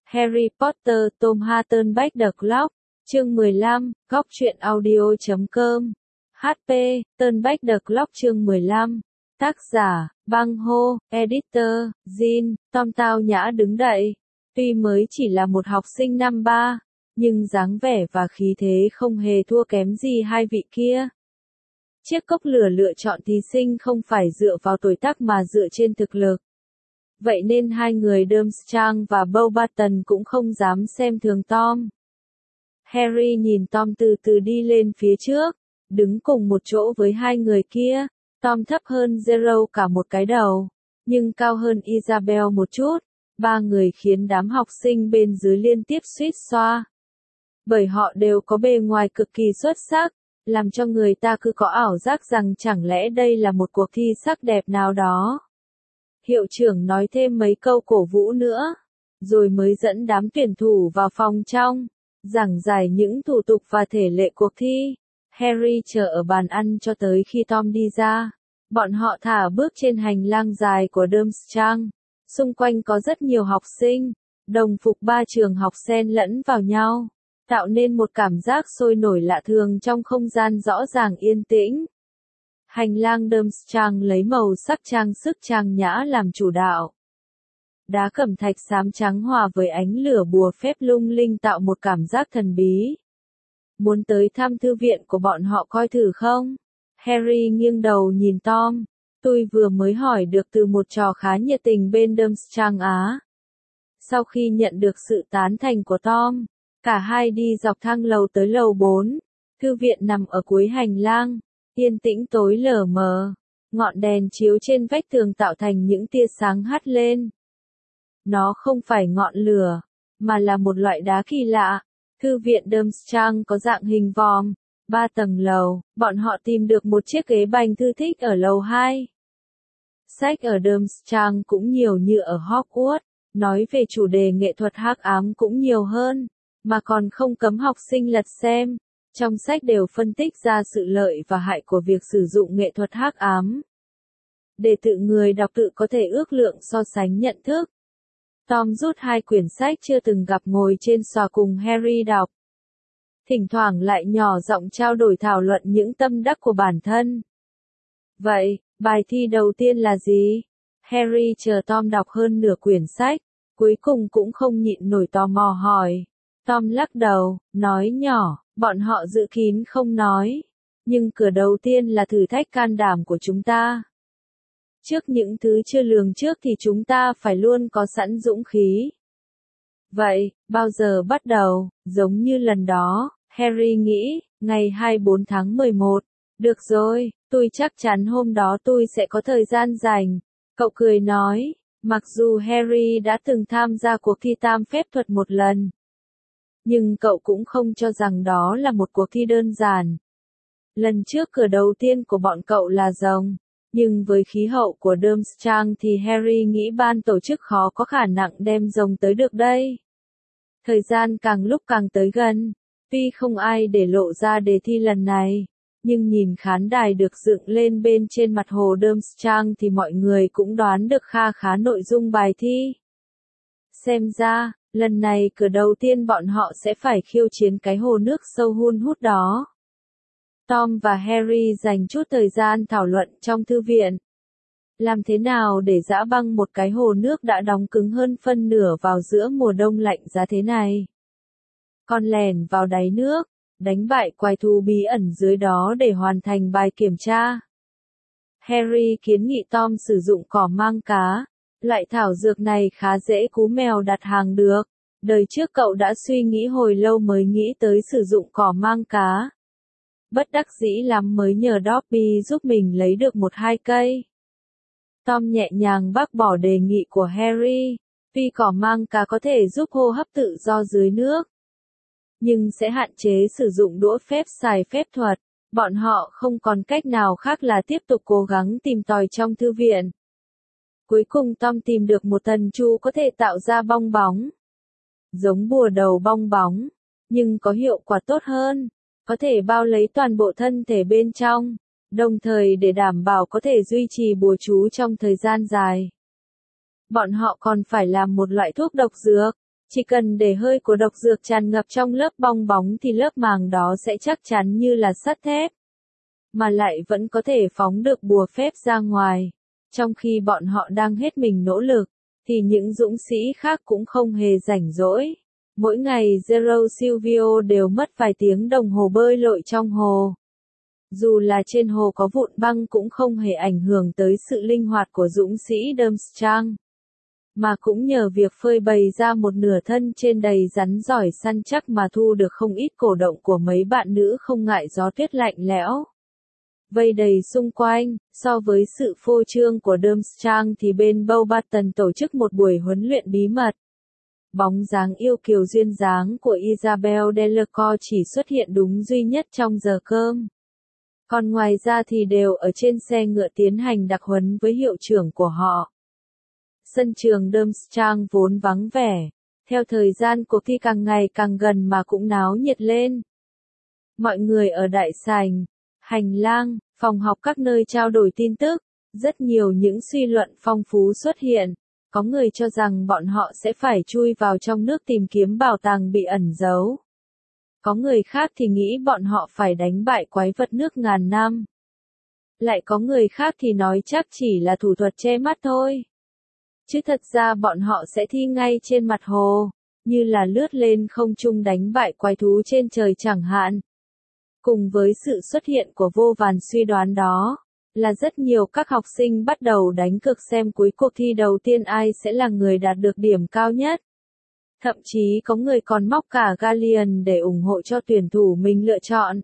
Harry Potter Tom Hatten The Clock, chương 15, góc truyện audio.com. HP, Turnback The Clock chương 15. Tác giả, Băng Hô, Editor, Jin, Tom tao nhã đứng dậy. Tuy mới chỉ là một học sinh năm 3, nhưng dáng vẻ và khí thế không hề thua kém gì hai vị kia. Chiếc cốc lửa lựa chọn thí sinh không phải dựa vào tuổi tác mà dựa trên thực lực. Vậy nên hai người Durmstrang và Mountbatten cũng không dám xem thường Tom. Harry nhìn Tom từ từ đi lên phía trước, đứng cùng một chỗ với hai người kia. Tom thấp hơn Zero cả một cái đầu, nhưng cao hơn Isabel một chút. Ba người khiến đám học sinh bên dưới liên tiếp suýt xoa. Bởi họ đều có bề ngoài cực kỳ xuất sắc, làm cho người ta cứ có ảo giác rằng chẳng lẽ đây là một cuộc thi sắc đẹp nào đó. Hiệu trưởng nói thêm mấy câu cổ vũ nữa, rồi mới dẫn đám tuyển thủ vào phòng trong, giảng giải những thủ tục và thể lệ cuộc thi. Harry chờ ở bàn ăn cho tới khi Tom đi ra. Bọn họ thả bước trên hành lang dài của Durmstrang. Xung quanh có rất nhiều học sinh, đồng phục ba trường học xen lẫn vào nhau, tạo nên một cảm giác sôi nổi lạ thường trong không gian rõ ràng yên tĩnh. Hành lang Durmstrang lấy màu sắc trang sức trang nhã làm chủ đạo. Đá cẩm thạch xám trắng hòa với ánh lửa bùa phép lung linh tạo một cảm giác thần bí. Muốn tới thăm thư viện của bọn họ coi thử không? Harry nghiêng đầu nhìn Tom. Tôi vừa mới hỏi được từ một trò khá nhiệt tình bên Durmstrang Á. Sau khi nhận được sự tán thành của Tom, cả hai đi dọc thang lầu tới lầu 4. Thư viện nằm ở cuối hành lang, yên tĩnh tối lờ mờ. Ngọn đèn chiếu trên vách tường tạo thành những tia sáng hắt lên. Nó không phải ngọn lửa, mà là một loại đá kỳ lạ. Thư viện Durmstrang có dạng hình vòm, 3 tầng lầu. Bọn họ tìm được một chiếc ghế bành thư thích ở lầu 2. Sách ở Durmstrang cũng nhiều như ở Hogwarts, nói về chủ đề nghệ thuật hắc ám cũng nhiều hơn, mà còn không cấm học sinh lật xem. Trong sách đều phân tích ra sự lợi và hại của việc sử dụng nghệ thuật hắc ám, để tự người đọc tự có thể ước lượng so sánh nhận thức. Tom rút 2 quyển sách chưa từng gặp ngồi trên xòa cùng Harry đọc. Thỉnh thoảng lại nhỏ giọng trao đổi thảo luận những tâm đắc của bản thân. Vậy, bài thi đầu tiên là gì? Harry chờ Tom đọc hơn nửa quyển sách, cuối cùng cũng không nhịn nổi tò mò hỏi. Tom lắc đầu, nói nhỏ, bọn họ giữ kín không nói. Nhưng cửa đầu tiên là thử thách can đảm của chúng ta. Trước những thứ chưa lường trước thì chúng ta phải luôn có sẵn dũng khí. Vậy, bao giờ bắt đầu? Giống như lần đó, Harry nghĩ, ngày 24 tháng 11. Được rồi, tôi chắc chắn hôm đó tôi sẽ có thời gian rảnh. Cậu cười nói, mặc dù Harry đã từng tham gia cuộc thi tam phép thuật một lần. Nhưng cậu cũng không cho rằng đó là một cuộc thi đơn giản. Lần trước cửa đầu tiên của bọn cậu là rồng. Nhưng với khí hậu của Durmstrang thì Harry nghĩ ban tổ chức khó có khả năng đem rồng tới được đây. Thời gian càng lúc càng tới gần. Tuy không ai để lộ ra đề thi lần này, nhưng nhìn khán đài được dựng lên bên trên mặt hồ Durmstrang thì mọi người cũng đoán được kha khá nội dung bài thi. Xem ra, lần này cửa đầu tiên bọn họ sẽ phải khiêu chiến cái hồ nước sâu hun hút đó. Tom và Harry dành chút thời gian thảo luận trong thư viện. Làm thế nào để giã băng một cái hồ nước đã đóng cứng hơn phân nửa vào giữa mùa đông lạnh giá thế này? Con lèn vào đáy nước, đánh bại quái thú bí ẩn dưới đó để hoàn thành bài kiểm tra. Harry kiến nghị Tom sử dụng cỏ mang cá. Loại thảo dược này khá dễ cú mèo đặt hàng được. Đời trước cậu đã suy nghĩ hồi lâu mới nghĩ tới sử dụng cỏ mang cá. Bất đắc dĩ lắm mới nhờ Dobby giúp mình lấy được 1-2 cây. Tom nhẹ nhàng bác bỏ đề nghị của Harry, vì cỏ mang cá có thể giúp hô hấp tự do dưới nước, nhưng sẽ hạn chế sử dụng đũa phép xài phép thuật. Bọn họ không còn cách nào khác là tiếp tục cố gắng tìm tòi trong thư viện. Cuối cùng Tom tìm được một thần chu có thể tạo ra bong bóng. Giống bùa đầu bong bóng, nhưng có hiệu quả tốt hơn. Có thể bao lấy toàn bộ thân thể bên trong, đồng thời để đảm bảo có thể duy trì bùa chú trong thời gian dài. Bọn họ còn phải làm một loại thuốc độc dược, Chỉ cần để hơi của độc dược tràn ngập trong lớp bong bóng thì lớp màng đó sẽ chắc chắn như là sắt thép, mà lại vẫn có thể phóng được bùa phép ra ngoài. Trong khi bọn họ đang hết mình nỗ lực, thì những dũng sĩ khác cũng không hề rảnh rỗi. Mỗi ngày Zero Silvio đều mất vài tiếng đồng hồ bơi lội trong hồ. Dù là trên hồ có vụn băng cũng không hề ảnh hưởng tới sự linh hoạt của dũng sĩ Durmstrang. Mà cũng nhờ việc phơi bày ra một nửa thân trên đầy rắn giỏi săn chắc mà thu được không ít cổ động của mấy bạn nữ không ngại gió tuyết lạnh lẽo. Vây đầy xung quanh, so với sự phô trương của Durmstrang thì bên Beauxbatons tổ chức một buổi huấn luyện bí mật. Bóng dáng yêu kiều duyên dáng của Isabelle Delacour chỉ xuất hiện đúng duy nhất trong giờ cơm. Còn ngoài ra thì đều ở trên xe ngựa tiến hành đặc huấn với hiệu trưởng của họ. Sân trường Durmstrang vốn vắng vẻ, theo thời gian cuộc thi càng ngày càng gần mà cũng náo nhiệt lên. Mọi người ở đại sảnh, hành lang, phòng học các nơi trao đổi tin tức, rất nhiều những suy luận phong phú xuất hiện. Có người cho rằng bọn họ sẽ phải chui vào trong nước tìm kiếm bảo tàng bị ẩn giấu. Có người khác thì nghĩ bọn họ phải đánh bại quái vật nước ngàn năm. Lại có người khác thì nói chắc chỉ là thủ thuật che mắt thôi. Chứ thật ra bọn họ sẽ thi ngay trên mặt hồ, như là lướt lên không trung đánh bại quái thú trên trời chẳng hạn. Cùng với sự xuất hiện của vô vàn suy đoán đó, là rất nhiều các học sinh bắt đầu đánh cược xem cuối cuộc thi đầu tiên ai sẽ là người đạt được điểm cao nhất. Thậm chí có người còn móc cả galleon để ủng hộ cho tuyển thủ mình lựa chọn.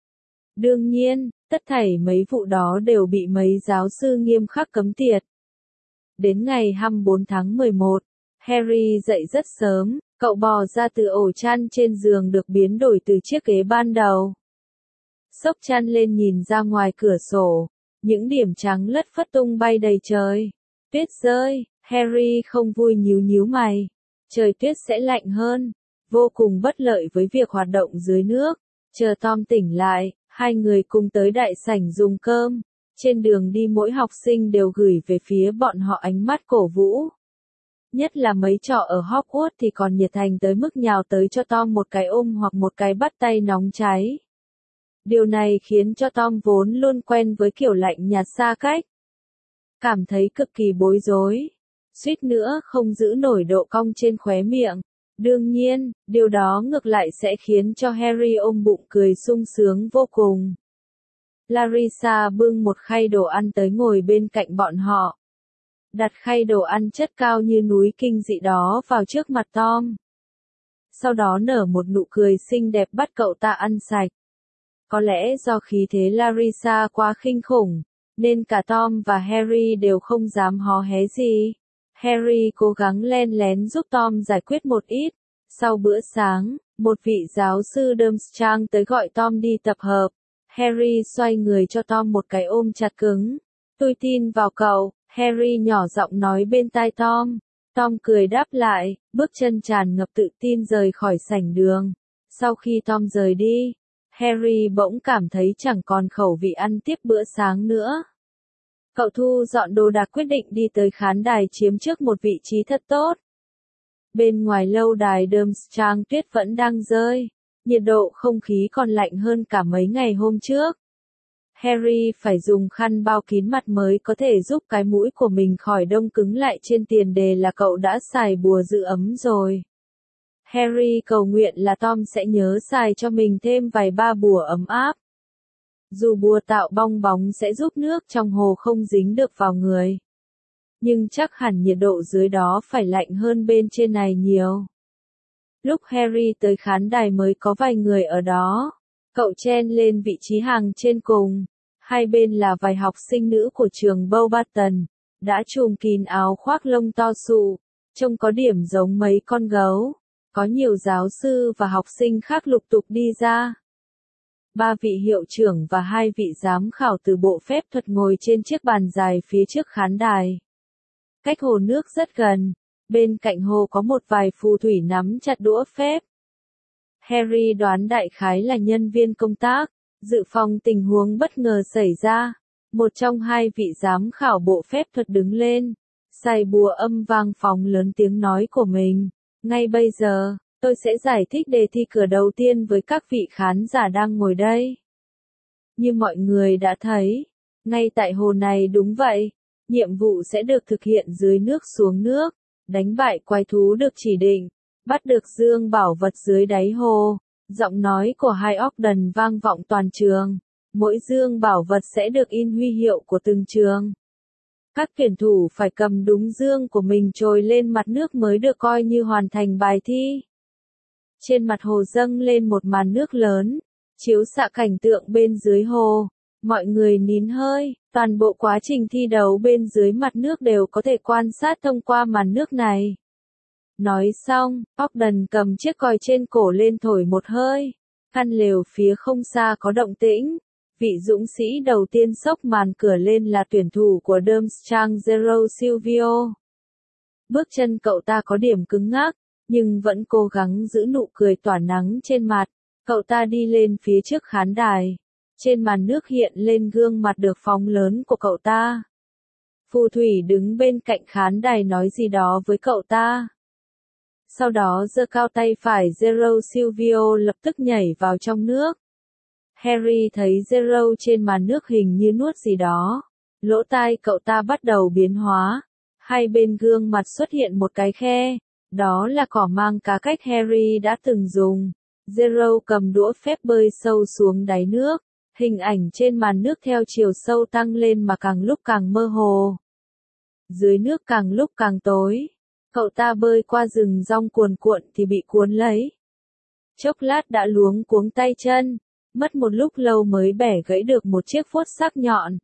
Đương nhiên, tất thảy mấy vụ đó đều bị mấy giáo sư nghiêm khắc cấm tiệt. Đến ngày 24 tháng 11, Harry dậy rất sớm, cậu bò ra từ ổ chăn trên giường được biến đổi từ chiếc ghế ban đầu. Xốc chăn lên nhìn ra ngoài cửa sổ, những điểm trắng lất phất tung bay đầy trời. Tuyết rơi, Harry không vui nhíu nhíu mày. Trời tuyết sẽ lạnh hơn, vô cùng bất lợi với việc hoạt động dưới nước. Chờ Tom tỉnh lại, hai người cùng tới đại sảnh dùng cơm. Trên đường đi mỗi học sinh đều gửi về phía bọn họ ánh mắt cổ vũ. Nhất là mấy trò ở Hogwarts thì còn nhiệt thành tới mức nhào tới cho Tom một cái ôm hoặc một cái bắt tay nóng cháy. Điều này khiến cho Tom vốn luôn quen với kiểu lạnh nhạt xa cách, cảm thấy cực kỳ bối rối, suýt nữa không giữ nổi độ cong trên khóe miệng. Đương nhiên, điều đó ngược lại sẽ khiến cho Harry ôm bụng cười sung sướng vô cùng. Larissa bưng một khay đồ ăn tới ngồi bên cạnh bọn họ. Đặt khay đồ ăn chất cao như núi kinh dị đó vào trước mặt Tom. Sau đó nở một nụ cười xinh đẹp bắt cậu ta ăn sạch. Có lẽ do khí thế Larissa quá kinh khủng, nên cả Tom và Harry đều không dám hó hé gì. Harry cố gắng len lén giúp Tom giải quyết một ít. Sau bữa sáng, một vị giáo sư Durmstrang tới gọi Tom đi tập hợp. Harry xoay người cho Tom một cái ôm chặt cứng. Tôi tin vào cậu, Harry nhỏ giọng nói bên tai Tom. Tom cười đáp lại, bước chân tràn ngập tự tin rời khỏi sảnh đường. Sau khi Tom rời đi, Harry bỗng cảm thấy chẳng còn khẩu vị ăn tiếp bữa sáng nữa. Cậu thu dọn đồ đạc quyết định đi tới khán đài chiếm trước một vị trí thật tốt. Bên ngoài lâu đài Durmstrang tuyết vẫn đang rơi, nhiệt độ không khí còn lạnh hơn cả mấy ngày hôm trước. Harry phải dùng khăn bao kín mặt mới có thể giúp cái mũi của mình khỏi đông cứng lại trên tiền đề là cậu đã xài bùa giữ ấm rồi. Harry cầu nguyện là Tom sẽ nhớ xài cho mình thêm vài ba bùa ấm áp. Dù bùa tạo bong bóng sẽ giúp nước trong hồ không dính được vào người, nhưng chắc hẳn nhiệt độ dưới đó phải lạnh hơn bên trên này nhiều. Lúc Harry tới khán đài mới có vài người ở đó. Cậu chen lên vị trí hàng trên cùng. Hai bên là vài học sinh nữ của trường Beauxbatons, đã trùm kín áo khoác lông to xù, trông có điểm giống mấy con gấu. Có nhiều giáo sư và học sinh khác lục tục đi ra. Ba vị hiệu trưởng và hai vị giám khảo từ bộ phép thuật ngồi trên chiếc bàn dài phía trước khán đài. Cách hồ nước rất gần, bên cạnh hồ có một vài phù thủy nắm chặt đũa phép. Harry đoán đại khái là nhân viên công tác, dự phòng tình huống bất ngờ xảy ra. Một trong hai vị giám khảo bộ phép thuật đứng lên, xài bùa âm vang phóng lớn tiếng nói của mình. Ngay bây giờ, tôi sẽ giải thích đề thi cửa đầu tiên với các vị khán giả đang ngồi đây. Như mọi người đã thấy, ngay tại hồ này đúng vậy, nhiệm vụ sẽ được thực hiện dưới nước xuống nước, đánh bại quái thú được chỉ định, bắt được dương bảo vật dưới đáy hồ. Giọng nói của hai Ogden vang vọng toàn trường. Mỗi dương bảo vật sẽ được in huy hiệu của từng trường. Các tuyển thủ phải cầm đúng dương của mình trồi lên mặt nước mới được coi như hoàn thành bài thi. Trên mặt hồ dâng lên một màn nước lớn, chiếu xạ cảnh tượng bên dưới hồ. Mọi người nín hơi, toàn bộ quá trình thi đấu bên dưới mặt nước đều có thể quan sát thông qua màn nước này. Nói xong, Ogden cầm chiếc còi trên cổ lên thổi một hơi. Căn lều phía không xa có động tĩnh. Vị dũng sĩ đầu tiên xốc màn cửa lên là tuyển thủ của Durmstrang Zero Silvio. Bước chân cậu ta có điểm cứng ngắc, nhưng vẫn cố gắng giữ nụ cười tỏa nắng trên mặt. Cậu ta đi lên phía trước khán đài. Trên màn nước hiện lên gương mặt được phóng lớn của cậu ta. Phù thủy đứng bên cạnh khán đài nói gì đó với cậu ta. Sau đó giơ cao tay phải Zero Silvio lập tức nhảy vào trong nước. Harry thấy Zero trên màn nước hình như nuốt gì đó. Lỗ tai cậu ta bắt đầu biến hóa. Hai bên gương mặt xuất hiện một cái khe. Đó là cỏ mang cá cách Harry đã từng dùng. Zero cầm đũa phép bơi sâu xuống đáy nước. Hình ảnh trên màn nước theo chiều sâu tăng lên mà càng lúc càng mơ hồ. Dưới nước càng lúc càng tối. Cậu ta bơi qua rừng rong cuồn cuộn thì bị cuốn lấy. Chốc lát đã luống cuống tay chân. Mất một lúc lâu mới bẻ gãy được một chiếc vuốt sắc nhọn.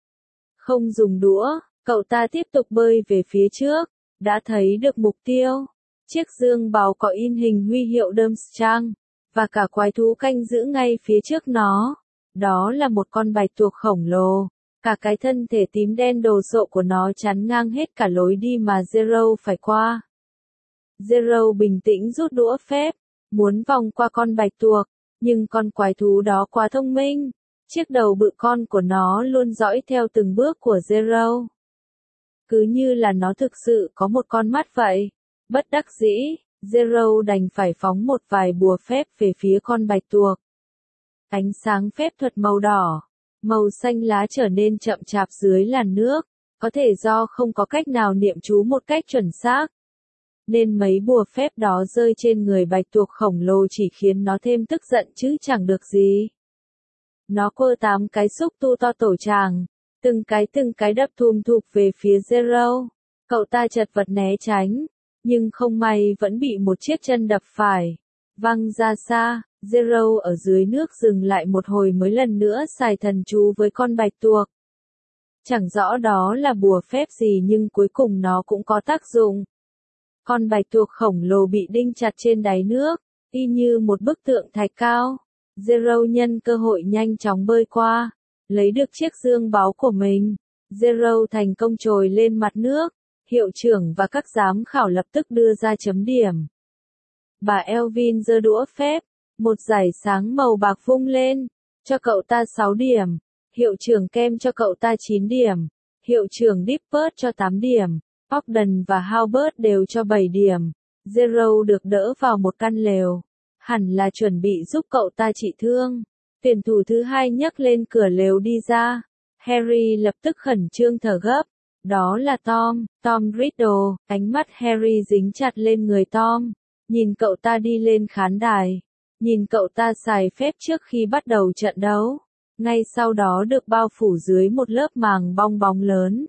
Không dùng đũa, cậu ta tiếp tục bơi về phía trước. Đã thấy được mục tiêu. Chiếc dương báu có in hình huy hiệu Durmstrang. Và cả quái thú canh giữ ngay phía trước nó. Đó là một con bạch tuộc khổng lồ. Cả cái thân thể tím đen đồ sộ của nó chắn ngang hết cả lối đi mà Zero phải qua. Zero bình tĩnh rút đũa phép, muốn vòng qua con bạch tuộc, nhưng con quái thú đó quá thông minh. Chiếc đầu bự con của nó luôn dõi theo từng bước của Zero. Cứ như là nó thực sự có một con mắt vậy. Bất đắc dĩ, Zero đành phải phóng một vài bùa phép về phía con bạch tuộc. Ánh sáng phép thuật màu đỏ, màu xanh lá trở nên chậm chạp dưới làn nước, có thể do không có cách nào niệm chú một cách chuẩn xác. Nên mấy bùa phép đó rơi trên người bạch tuộc khổng lồ chỉ khiến nó thêm tức giận chứ chẳng được gì. Nó quơ 8 cái xúc tu to tổ tràng, từng cái đập thùm thụp về phía Zero. Cậu ta chật vật né tránh, nhưng không may vẫn bị một chiếc chân đập phải, văng ra xa. Zero ở dưới nước dừng lại một hồi mới lần nữa xài thần chú với con bạch tuộc. Chẳng rõ đó là bùa phép gì nhưng cuối cùng nó cũng có tác dụng. Con bạch tuộc khổng lồ bị đinh chặt trên đáy nước, y như một bức tượng thạch cao. Zero nhân cơ hội nhanh chóng bơi qua, lấy được chiếc dương báu của mình. Zero thành công trồi lên mặt nước, hiệu trưởng và các giám khảo lập tức đưa ra chấm điểm. Bà Elvin giơ đũa phép, một dải sáng màu bạc vung lên, cho cậu ta 6 điểm. Hiệu trưởng Kem cho cậu ta 9 điểm. Hiệu trưởng Dippert cho 8 điểm. Ogden và Halbert đều cho 7 điểm. Zero được đỡ vào một căn lều. Hẳn là chuẩn bị giúp cậu ta trị thương. Tuyển thủ thứ hai nhấc lên cửa lều đi ra. Harry lập tức khẩn trương thở gấp. Đó là Tom, Tom Riddle. Ánh mắt Harry dính chặt lên người Tom. Nhìn cậu ta đi lên khán đài. Nhìn cậu ta xài phép trước khi bắt đầu trận đấu. Ngay sau đó được bao phủ dưới một lớp màng bong bóng lớn.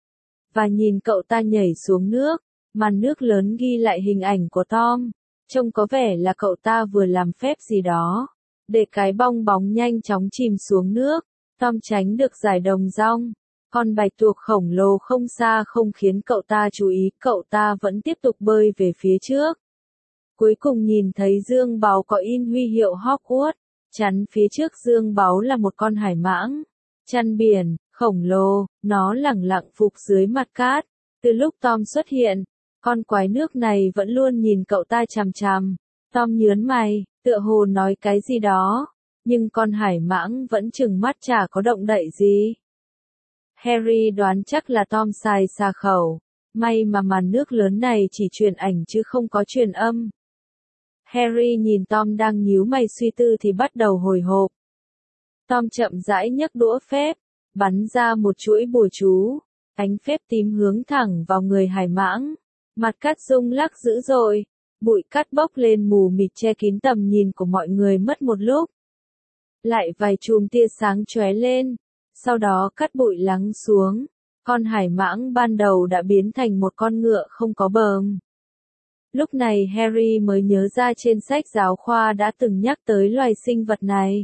Và nhìn cậu ta nhảy xuống nước. Màn nước lớn ghi lại hình ảnh của Tom. Trông có vẻ là cậu ta vừa làm phép gì đó. Để cái bong bóng nhanh chóng chìm xuống nước. Tom tránh được giải đồng dong. Con bạch tuộc khổng lồ không xa không khiến cậu ta chú ý. Cậu ta vẫn tiếp tục bơi về phía trước. Cuối cùng nhìn thấy dương báu có in huy hiệu Hogwarts. Chắn phía trước dương báu là một con hải mãng. Chăn biển, khổng lồ, nó lẳng lặng phục dưới mặt cát. Từ lúc Tom xuất hiện, con quái nước này vẫn luôn nhìn cậu ta chằm chằm. Tom nhớn mày, tựa hồ nói cái gì đó. Nhưng con hải mãng vẫn trừng mắt chả có động đậy gì. Harry đoán chắc là Tom xài xà khẩu. May mà màn nước lớn này chỉ truyền ảnh chứ không có truyền âm. Harry nhìn Tom đang nhíu mày suy tư thì bắt đầu hồi hộp. Tom chậm rãi nhấc đũa phép, bắn ra một chuỗi bùa chú. Ánh phép tím hướng thẳng vào người hải mãng. Mặt cát rung lắc dữ dội. Bụi cát bốc lên mù mịt che kín tầm nhìn của mọi người mất một lúc. Lại vài chùm tia sáng chóe lên. Sau đó cát bụi lắng xuống. Con hải mãng ban đầu đã biến thành một con ngựa không có bờm. Lúc này Harry mới nhớ ra trên sách giáo khoa đã từng nhắc tới loài sinh vật này.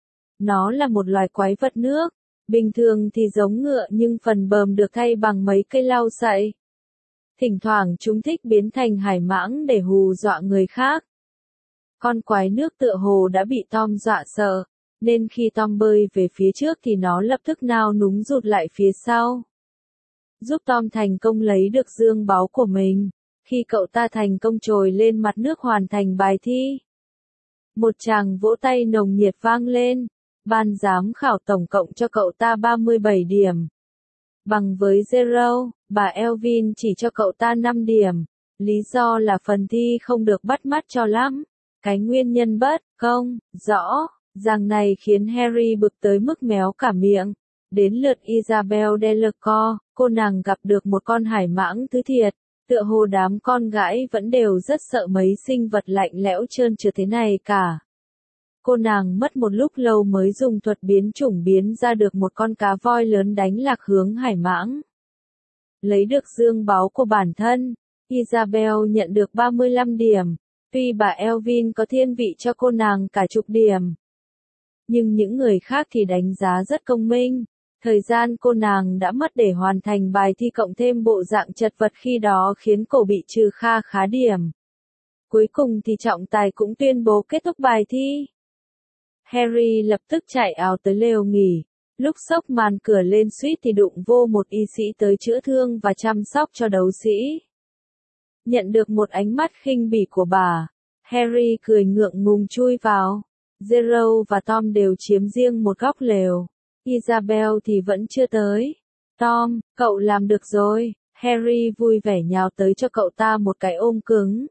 Nó là một loài quái vật nước. Bình thường thì giống ngựa nhưng phần bờm được thay bằng mấy cây lau sậy. Thỉnh thoảng chúng thích biến thành hải mãng để hù dọa người khác. Con quái nước tựa hồ đã bị Tom dọa sợ, nên khi Tom bơi về phía trước thì nó lập tức nao núng rụt lại phía sau. Giúp Tom thành công lấy được dương báu của mình, khi cậu ta thành công trồi lên mặt nước hoàn thành bài thi. Một tràng vỗ tay nồng nhiệt vang lên, ban giám khảo tổng cộng cho cậu ta 37 điểm. Bằng với Zero, bà Elvin chỉ cho cậu ta 5 điểm, lý do là phần thi không được bắt mắt cho lắm. Cái nguyên nhân bất công, rõ, ràng này khiến Harry bực tới mức méo cả miệng. Đến lượt Isabel Delacour, cô nàng gặp được một con hải mãng thứ thiệt, tựa hồ đám con gái vẫn đều rất sợ mấy sinh vật lạnh lẽo trơn trượt thế này cả. Cô nàng mất một lúc lâu mới dùng thuật biến chủng biến ra được một con cá voi lớn đánh lạc hướng hải mãng. Lấy được dương báu của bản thân, Isabel nhận được 35 điểm, tuy bà Elvin có thiên vị cho cô nàng cả chục điểm. Nhưng những người khác thì đánh giá rất công minh, thời gian cô nàng đã mất để hoàn thành bài thi cộng thêm bộ dạng chật vật khi đó khiến cô bị trừ kha khá điểm. Cuối cùng thì trọng tài cũng tuyên bố kết thúc bài thi. Harry lập tức chạy ào tới lều nghỉ, lúc xốc màn cửa lên suýt thì đụng vô một y sĩ tới chữa thương và chăm sóc cho đấu sĩ. Nhận được một ánh mắt khinh bỉ của bà, Harry cười ngượng ngùng chui vào. Zero và Tom đều chiếm riêng một góc lều. Isabel thì vẫn chưa tới. Tom, cậu làm được rồi. Harry vui vẻ nhào tới cho cậu ta một cái ôm cứng.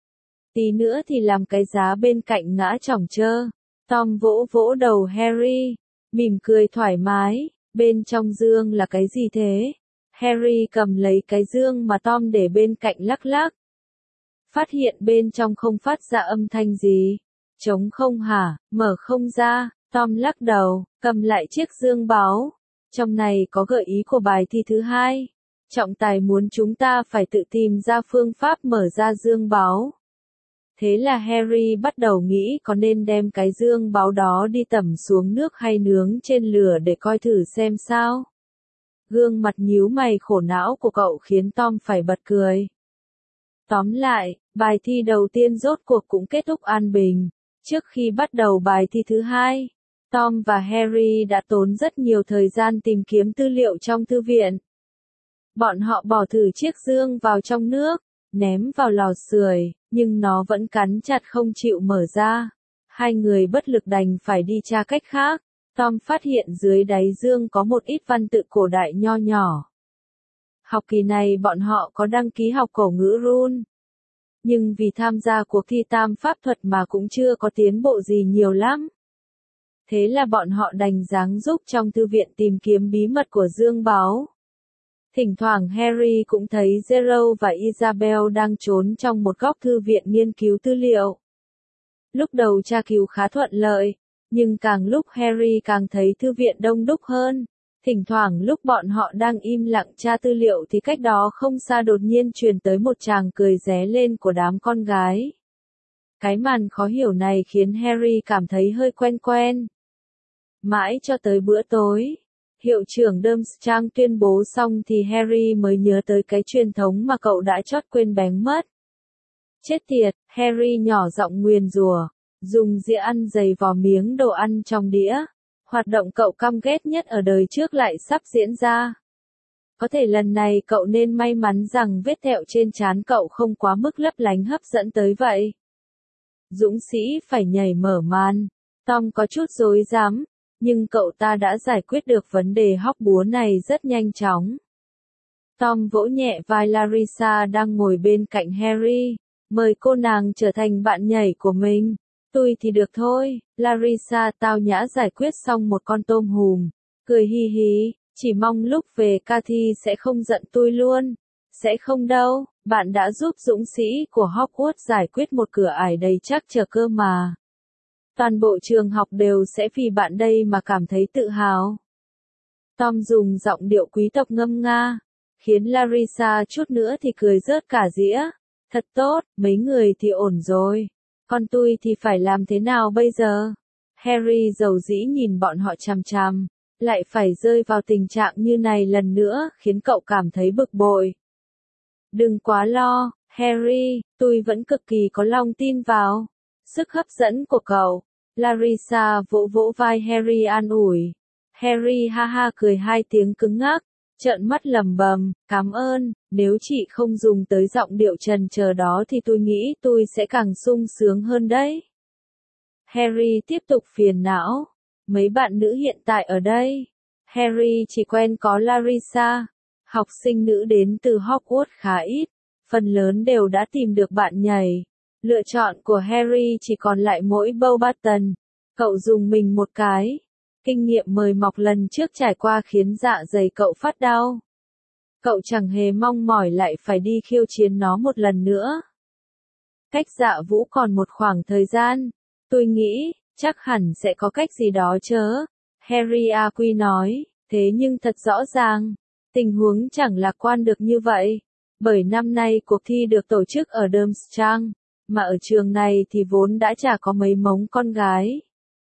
Tí nữa thì làm cái giá bên cạnh ngã chỏng chơ. Tom vỗ vỗ đầu Harry, mỉm cười thoải mái. Bên trong dương là cái gì thế? Harry cầm lấy cái dương mà Tom để bên cạnh lắc lắc. Phát hiện bên trong không phát ra âm thanh gì. Trống không hả? Mở không ra. Tom lắc đầu, cầm lại chiếc dương báu. Trong này có gợi ý của bài thi thứ hai. Trọng tài muốn chúng ta phải tự tìm ra phương pháp mở ra dương báu. Thế là Harry bắt đầu nghĩ có nên đem cái dương báu đó đi tẩm xuống nước hay nướng trên lửa để coi thử xem sao. Gương mặt nhíu mày khổ não của cậu khiến Tom phải bật cười. Tóm lại, bài thi đầu tiên rốt cuộc cũng kết thúc an bình. Trước khi bắt đầu bài thi thứ hai, Tom và Harry đã tốn rất nhiều thời gian tìm kiếm tư liệu trong thư viện. Bọn họ bỏ thử chiếc dương vào trong nước, ném vào lò sưởi, nhưng nó vẫn cắn chặt không chịu mở ra. Hai người bất lực đành phải đi tra cách khác. Tom phát hiện dưới đáy dương có một ít văn tự cổ đại nho nhỏ. Học kỳ này bọn họ có đăng ký học cổ ngữ run. Nhưng vì tham gia cuộc thi tam pháp thuật mà cũng chưa có tiến bộ gì nhiều lắm. Thế là bọn họ đành dáng giúp trong thư viện tìm kiếm bí mật của dương báu. Thỉnh thoảng Harry cũng thấy Zero và Isabel đang trốn trong một góc thư viện nghiên cứu tư liệu. Lúc đầu tra cứu khá thuận lợi, nhưng càng lúc Harry càng thấy thư viện đông đúc hơn. Thỉnh thoảng lúc bọn họ đang im lặng tra tư liệu thì cách đó không xa đột nhiên truyền tới một tràng cười ré lên của đám con gái. Cái màn khó hiểu này khiến Harry cảm thấy hơi quen quen. Mãi cho tới bữa tối, hiệu trưởng Durmstrang tuyên bố xong thì Harry mới nhớ tới cái truyền thống mà cậu đã chót quên bén mất. Chết tiệt, Harry nhỏ giọng nguyền rủa, dùng dĩa ăn dày vò miếng đồ ăn trong đĩa. Hoạt động cậu căm ghét nhất ở đời trước lại sắp diễn ra. Có thể lần này cậu nên may mắn rằng vết thẹo trên trán cậu không quá mức lấp lánh hấp dẫn tới vậy. Dũng sĩ phải nhảy mở màn. Tom có chút rối rắm, nhưng cậu ta đã giải quyết được vấn đề hóc búa này rất nhanh chóng. Tom vỗ nhẹ vai Larissa đang ngồi bên cạnh Harry, mời cô nàng trở thành bạn nhảy của mình. Tôi thì được thôi, Larissa tao nhã giải quyết xong một con tôm hùm, cười hi hí, chỉ mong lúc về Cathy sẽ không giận tôi luôn. Sẽ không đâu, bạn đã giúp dũng sĩ của Hogwarts giải quyết một cửa ải đầy trắc trở cơ mà. Toàn bộ trường học đều sẽ vì bạn đây mà cảm thấy tự hào. Tom dùng giọng điệu quý tộc ngâm nga, khiến Larissa chút nữa thì cười rớt cả dĩa. Thật tốt, mấy người thì ổn rồi. Còn tôi thì phải làm thế nào bây giờ? Harry dầu dĩ nhìn bọn họ chằm chằm, lại phải rơi vào tình trạng như này lần nữa khiến cậu cảm thấy bực bội. Đừng quá lo, Harry, tôi vẫn cực kỳ có lòng tin vào sức hấp dẫn của cậu. Larissa vỗ vỗ vai Harry an ủi. Harry ha ha cười hai tiếng cứng ngắc, trợn mắt lẩm bẩm, cảm ơn, nếu chị không dùng tới giọng điệu trần chờ đó thì tôi nghĩ tôi sẽ càng sung sướng hơn đấy. Harry tiếp tục phiền não, mấy bạn nữ hiện tại ở đây. Harry chỉ quen có Larissa, học sinh nữ đến từ Hogwarts khá ít, phần lớn đều đã tìm được bạn nhảy. Lựa chọn của Harry chỉ còn lại mỗi Beauxbaton, cậu dùng mình một cái. Kinh nghiệm mời mọc lần trước trải qua khiến dạ dày cậu phát đau. Cậu chẳng hề mong mỏi lại phải đi khiêu chiến nó một lần nữa. Cách Dạ Vũ còn một khoảng thời gian, tôi nghĩ, chắc hẳn sẽ có cách gì đó chớ. Harry Aqui nói, thế nhưng thật rõ ràng, tình huống chẳng lạc quan được như vậy. Bởi năm nay cuộc thi được tổ chức ở Durmstrang, mà ở trường này thì vốn đã chả có mấy mống con gái.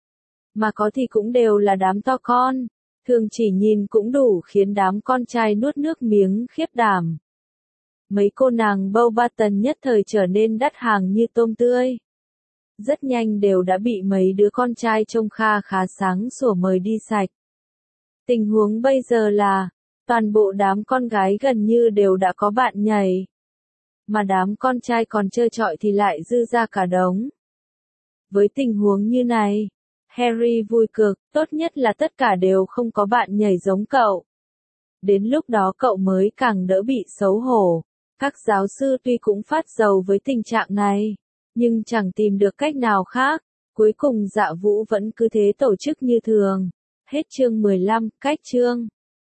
Mà có thì cũng đều là đám to con, thường chỉ nhìn cũng đủ khiến đám con trai nuốt nước miếng khiếp đảm. Mấy cô nàng Beauxbaton nhất thời trở nên đắt hàng như tôm tươi. Rất nhanh đều đã bị mấy đứa con trai trông kha khá sáng sủa mời đi sạch. Tình huống bây giờ là, toàn bộ đám con gái gần như đều đã có bạn nhảy. Mà đám con trai còn trơ trọi thì lại dư ra cả đống. Với tình huống như này, Harry vui cực, tốt nhất là tất cả đều không có bạn nhảy giống cậu. Đến lúc đó cậu mới càng đỡ bị xấu hổ. Các giáo sư tuy cũng phát dầu với tình trạng này, nhưng chẳng tìm được cách nào khác. Cuối cùng Dạ Vũ vẫn cứ thế tổ chức như thường. Hết chương 15, cách chương.